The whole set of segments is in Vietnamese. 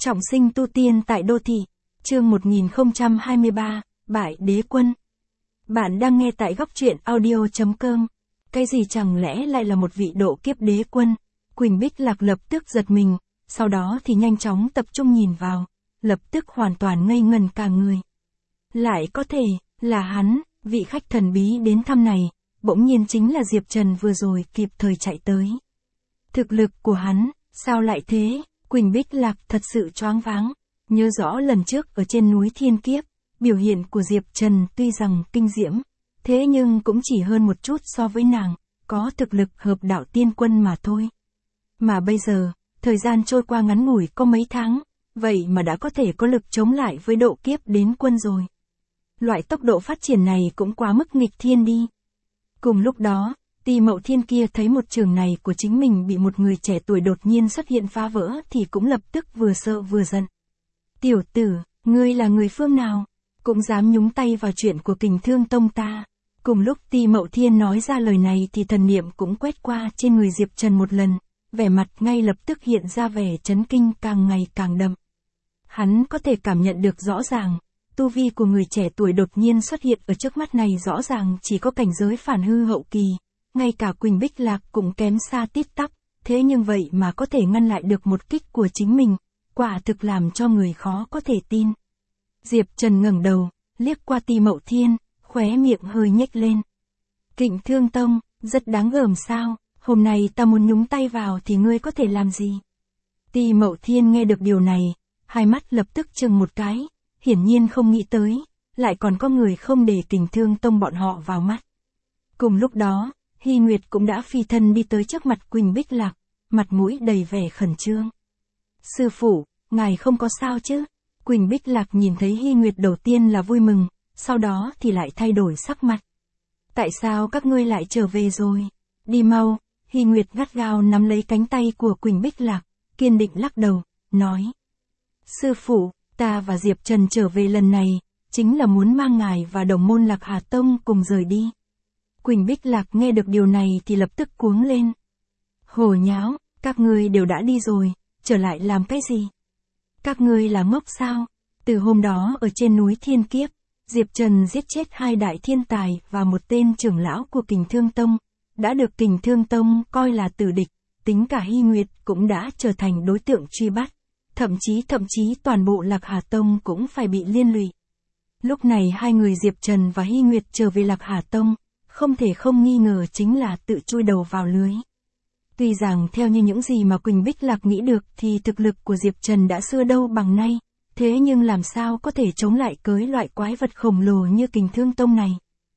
Trọng sinh tu tiên tại đô thị. Chương 1023, Bại đế quân. Bạn đang nghe tại góc truyện audio.com. Cái gì chẳng lẽ lại là một vị độ kiếp đế quân? Quỳnh Bích Lạc lập tức giật mình, sau đó thì nhanh chóng tập trung nhìn vào, lập tức hoàn toàn ngây ngần cả người. Lại có thể, là hắn, vị khách thần bí đến thăm này, bỗng nhiên chính là Diệp Trần vừa rồi kịp thời chạy tới. Thực lực của hắn, sao lại thế? Quỳnh Bích Lạc thật sự choáng váng, nhớ rõ lần trước ở trên núi Thiên Kiếp, biểu hiện của Diệp Trần tuy rằng kinh diễm, thế nhưng cũng chỉ hơn một chút so với nàng, có thực lực hợp đạo tiên quân mà thôi. Mà bây giờ, thời gian trôi qua ngắn ngủi có mấy tháng, vậy mà đã có thể có lực chống lại với độ kiếp đến quân rồi. Loại tốc độ phát triển này cũng quá mức nghịch thiên đi. Cùng lúc đó, Ti Mậu Thiên kia thấy một trường này của chính mình bị một người trẻ tuổi đột nhiên xuất hiện phá vỡ thì cũng lập tức vừa sợ vừa giận. Tiểu tử, ngươi là người phương nào? Cũng dám nhúng tay vào chuyện của Kình Thương Tông ta. Cùng lúc Ti Mậu Thiên nói ra lời này thì thần niệm cũng quét qua trên người Diệp Trần một lần, vẻ mặt ngay lập tức hiện ra vẻ chấn kinh càng ngày càng đậm. Hắn có thể cảm nhận được rõ ràng, tu vi của người trẻ tuổi đột nhiên xuất hiện ở trước mắt này rõ ràng chỉ có cảnh giới phản hư hậu kỳ. Ngay cả Quỳnh Bích Lạc cũng kém xa tít tắp, thế nhưng vậy mà có thể ngăn lại được một kích của chính mình, quả thực làm cho người khó có thể tin. Diệp Trần ngẩng đầu, liếc qua Ti Mậu Thiên, khóe miệng hơi nhếch lên. Kình Thương Tông, rất đáng gờm sao, hôm nay ta muốn nhúng tay vào thì ngươi có thể làm gì? Ti Mậu Thiên nghe được điều này, hai mắt lập tức chừng một cái, hiển nhiên không nghĩ tới, lại còn có người không để Kình Thương Tông bọn họ vào mắt. Cùng lúc đó, Hy Nguyệt cũng đã phi thân đi tới trước mặt Quỳnh Bích Lạc, mặt mũi đầy vẻ khẩn trương. Sư phụ, ngài không có sao chứ? Quỳnh Bích Lạc nhìn thấy Hy Nguyệt đầu tiên là vui mừng, sau đó thì lại thay đổi sắc mặt. Tại sao các ngươi lại trở về rồi? Đi mau, Hy Nguyệt gắt gao nắm lấy cánh tay của Quỳnh Bích Lạc, kiên định lắc đầu, nói. Sư phụ, ta và Diệp Trần trở về lần này, chính là muốn mang ngài và đồng môn Lạc Hà Tông cùng rời đi. Quỳnh Bích Lạc nghe được điều này thì lập tức cuống lên. Hồ nháo, các ngươi đều đã đi rồi, trở lại làm cái gì? Các ngươi là ngốc sao? Từ hôm đó ở trên núi Thiên Kiếp, Diệp Trần giết chết 2 đại thiên tài và một tên trưởng lão của Kình Thương Tông, đã được Kình Thương Tông coi là tử địch, tính cả Hy Nguyệt cũng đã trở thành đối tượng truy bắt, thậm chí toàn bộ Lạc Hà Tông cũng phải bị liên lụy. Lúc này hai người Diệp Trần và Hy Nguyệt trở về Lạc Hà Tông, không thể không nghi ngờ chính là tự chui đầu vào lưới. Tuy rằng theo như những gì mà Quỳnh Bích Lạc nghĩ được thì thực lực của Diệp Trần đã xưa đâu bằng nay, thế nhưng làm sao có thể chống lại cới loại quái vật khổng lồ như Kình Thương Tông này.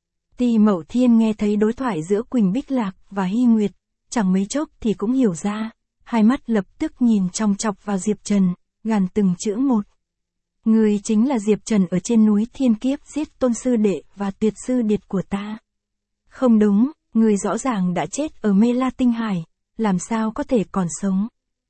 Ti Mậu Thiên nghe thấy đối thoại giữa Quỳnh Bích Lạc và Hy Nguyệt, chẳng mấy chốc thì cũng hiểu ra, hai mắt lập tức nhìn chòng chọc vào Diệp Trần, gàn từng chữ một. Người chính là Diệp Trần ở trên núi Thiên Kiếp giết tôn sư đệ và tuyệt sư điệt của ta. Không đúng, người rõ ràng đã chết ở Mê La Tinh Hải, làm sao có thể còn sống.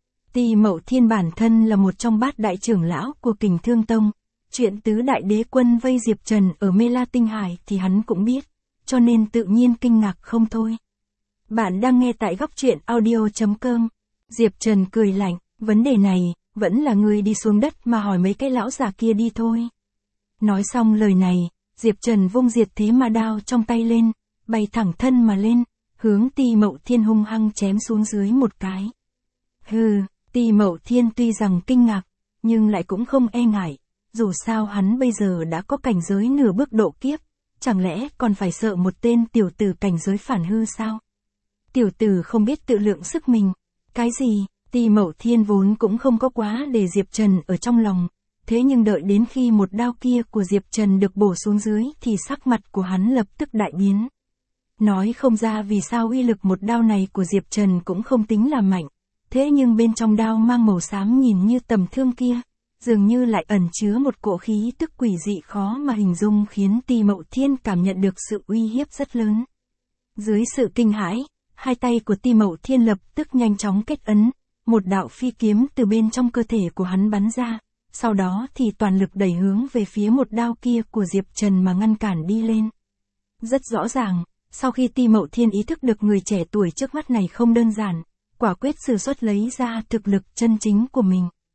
Ti Mậu Thiên bản thân là một trong 8 đại trưởng lão của Kình Thương Tông, chuyện tứ đại đế quân vây Diệp Trần ở Mê La Tinh Hải thì hắn cũng biết, cho nên tự nhiên kinh ngạc không thôi. Bạn đang nghe tại góc truyện audio.com. Diệp Trần cười lạnh, vấn đề này, vẫn là người đi xuống đất mà hỏi mấy cái lão già kia đi thôi. Nói xong lời này, Diệp Trần vung diệt thế ma đao trong tay lên, bay thẳng thân mà lên, hướng Ti Mậu Thiên hung hăng chém xuống dưới một cái. Hừ, Ti Mậu Thiên tuy rằng kinh ngạc, nhưng lại cũng không e ngại, dù sao hắn bây giờ đã có cảnh giới nửa bước độ kiếp, chẳng lẽ còn phải sợ một tên tiểu tử cảnh giới phản hư sao? Tiểu tử không biết tự lượng sức mình, cái gì? Ti Mậu Thiên vốn cũng không có quá để Diệp Trần ở trong lòng, thế nhưng đợi đến khi một đao kia của Diệp Trần được bổ xuống dưới thì sắc mặt của hắn lập tức đại biến. Nói không ra vì sao uy lực một đao này của Diệp Trần cũng không tính là mạnh, thế nhưng bên trong đao mang màu xám nhìn như tầm thương kia, dường như lại ẩn chứa một cỗ khí tức quỷ dị khó mà hình dung khiến Ti Mậu Thiên cảm nhận được sự uy hiếp rất lớn. Dưới sự kinh hãi, hai tay của Ti Mậu Thiên lập tức nhanh chóng kết ấn, một đạo phi kiếm từ bên trong cơ thể của hắn bắn ra, sau đó thì toàn lực đẩy hướng về phía một đao kia của Diệp Trần mà ngăn cản đi lên. Rất rõ ràng, sau khi Ti Mậu Thiên ý thức được người trẻ tuổi trước mắt này không đơn giản, quả quyết sử xuất lấy ra thực lực chân chính của mình.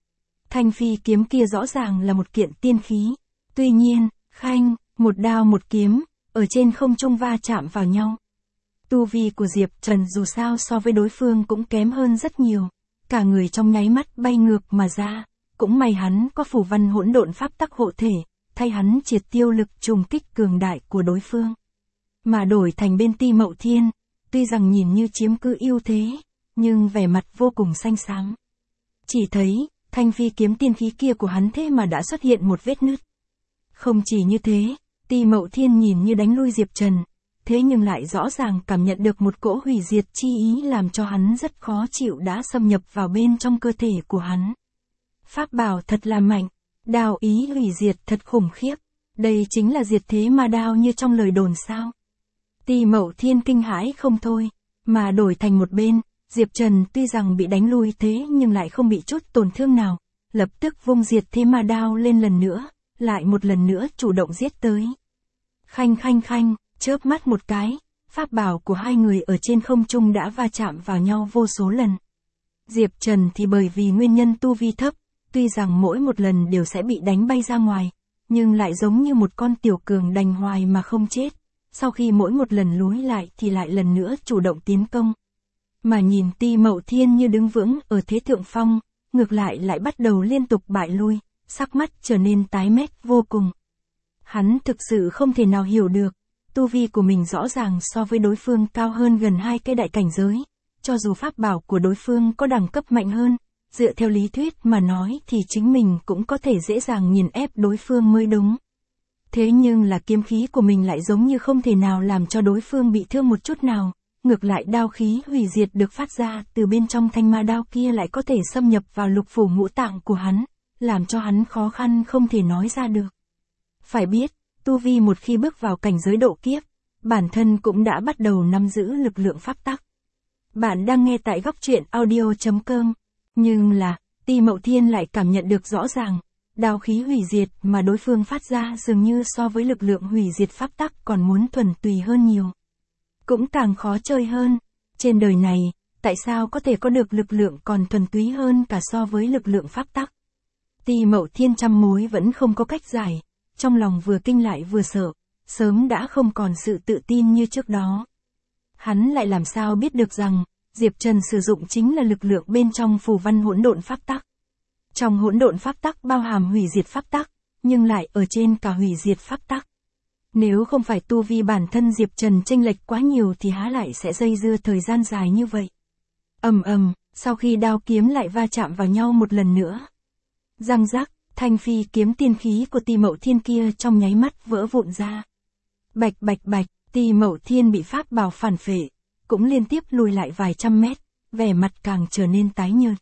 thanh phi kiếm kia rõ ràng là một kiện tiên khí. Tuy nhiên, khanh, một đao một kiếm, ở trên không trung va chạm vào nhau. Tu vi của Diệp Trần dù sao so với đối phương cũng kém hơn rất nhiều. Cả người trong nháy mắt bay ngược mà ra. Cũng may hắn có phù văn hỗn độn pháp tắc hộ thể, thay hắn triệt tiêu lực trùng kích cường đại của đối phương. Mà đổi thành bên Ti Mậu Thiên, tuy rằng nhìn như chiếm cứ ưu thế, nhưng vẻ mặt vô cùng xanh xám. Chỉ thấy, thanh phi kiếm tiên khí kia của hắn thế mà đã xuất hiện một vết nứt. Không chỉ như thế, Ti Mậu Thiên nhìn như đánh lui Diệp Trần, thế nhưng lại rõ ràng cảm nhận được một cỗ hủy diệt chi ý làm cho hắn rất khó chịu đã xâm nhập vào bên trong cơ thể của hắn. Pháp bảo thật là mạnh, đao ý hủy diệt thật khủng khiếp, đây chính là diệt thế ma đao như trong lời đồn sao. Ti Mậu Thiên kinh hãi không thôi, mà đổi thành một bên, Diệp Trần tuy rằng bị đánh lui thế nhưng lại không bị chút tổn thương nào, lập tức vung diệt thế ma đao lên lần nữa, lại một lần nữa chủ động giết tới. Khanh khanh khanh, chớp mắt một cái, pháp bảo của hai người ở trên không trung đã va chạm vào nhau vô số lần. Diệp Trần thì bởi vì nguyên nhân tu vi thấp, tuy rằng mỗi một lần đều sẽ bị đánh bay ra ngoài, nhưng lại giống như một con tiểu cường đành hoài mà không chết. Sau khi mỗi một lần lùi lại thì lại lần nữa chủ động tiến công. Mà nhìn Ti Mậu Thiên như đứng vững ở thế thượng phong, ngược lại bắt đầu liên tục bại lui, sắc mắt trở nên tái mét vô cùng. Hắn thực sự không thể nào hiểu được, tu vi của mình rõ ràng so với đối phương cao hơn gần 2 cái đại cảnh giới, cho dù pháp bảo của đối phương có đẳng cấp mạnh hơn, dựa theo lý thuyết mà nói thì chính mình cũng có thể dễ dàng nghiền ép đối phương mới đúng. Thế nhưng là kiếm khí của mình lại giống như không thể nào làm cho đối phương bị thương một chút nào, ngược lại đao khí hủy diệt được phát ra từ bên trong thanh ma đao kia lại có thể xâm nhập vào lục phủ ngũ tạng của hắn, làm cho hắn khó khăn không thể nói ra được. Phải biết, tu vi một khi bước vào cảnh giới độ kiếp, bản thân cũng đã bắt đầu nắm giữ lực lượng pháp tắc. Bạn đang nghe tại góc truyện audio.com, nhưng là, Ti Mậu Thiên lại cảm nhận được rõ ràng, đao khí hủy diệt mà đối phương phát ra dường như so với lực lượng hủy diệt pháp tắc còn muốn thuần tùy hơn nhiều. Cũng càng khó chơi hơn. Trên đời này, tại sao có thể có được lực lượng còn thuần túy hơn cả so với lực lượng pháp tắc? Ti Mậu Thiên trăm mối vẫn không có cách giải, trong lòng vừa kinh lại vừa sợ, sớm đã không còn sự tự tin như trước đó. Hắn lại làm sao biết được rằng, Diệp Trần sử dụng chính là lực lượng bên trong phù văn hỗn độn pháp tắc. Trong hỗn độn pháp tắc bao hàm hủy diệt pháp tắc, nhưng lại ở trên cả hủy diệt pháp tắc. Nếu không phải tu vi bản thân Diệp Trần chênh lệch quá nhiều thì há lại sẽ dây dưa thời gian dài như vậy. Ầm ầm, sau khi đao kiếm lại va chạm vào nhau một lần nữa. Răng rắc, thanh phi kiếm tiên khí của Ti Mậu Thiên kia trong nháy mắt vỡ vụn ra. Bạch bạch bạch, Ti Mậu Thiên bị pháp bảo phản phệ, cũng liên tiếp lùi lại vài trăm mét, vẻ mặt càng trở nên tái nhợt.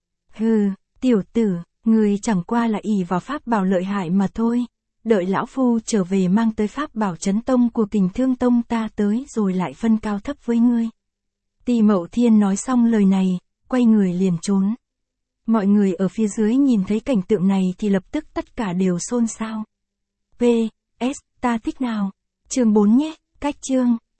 Hừ, tiểu tử, người chẳng qua là ỷ vào pháp bảo lợi hại mà thôi. Đợi lão phu trở về mang tới pháp bảo chấn tông của Kình Thương Tông ta tới rồi lại phân cao thấp với ngươi. Ti Mậu Thiên nói xong lời này, quay người liền trốn. Mọi người ở phía dưới nhìn thấy cảnh tượng này thì lập tức tất cả đều xôn xao. PS, ta thích nào? Chương 4 nhé, cách chương.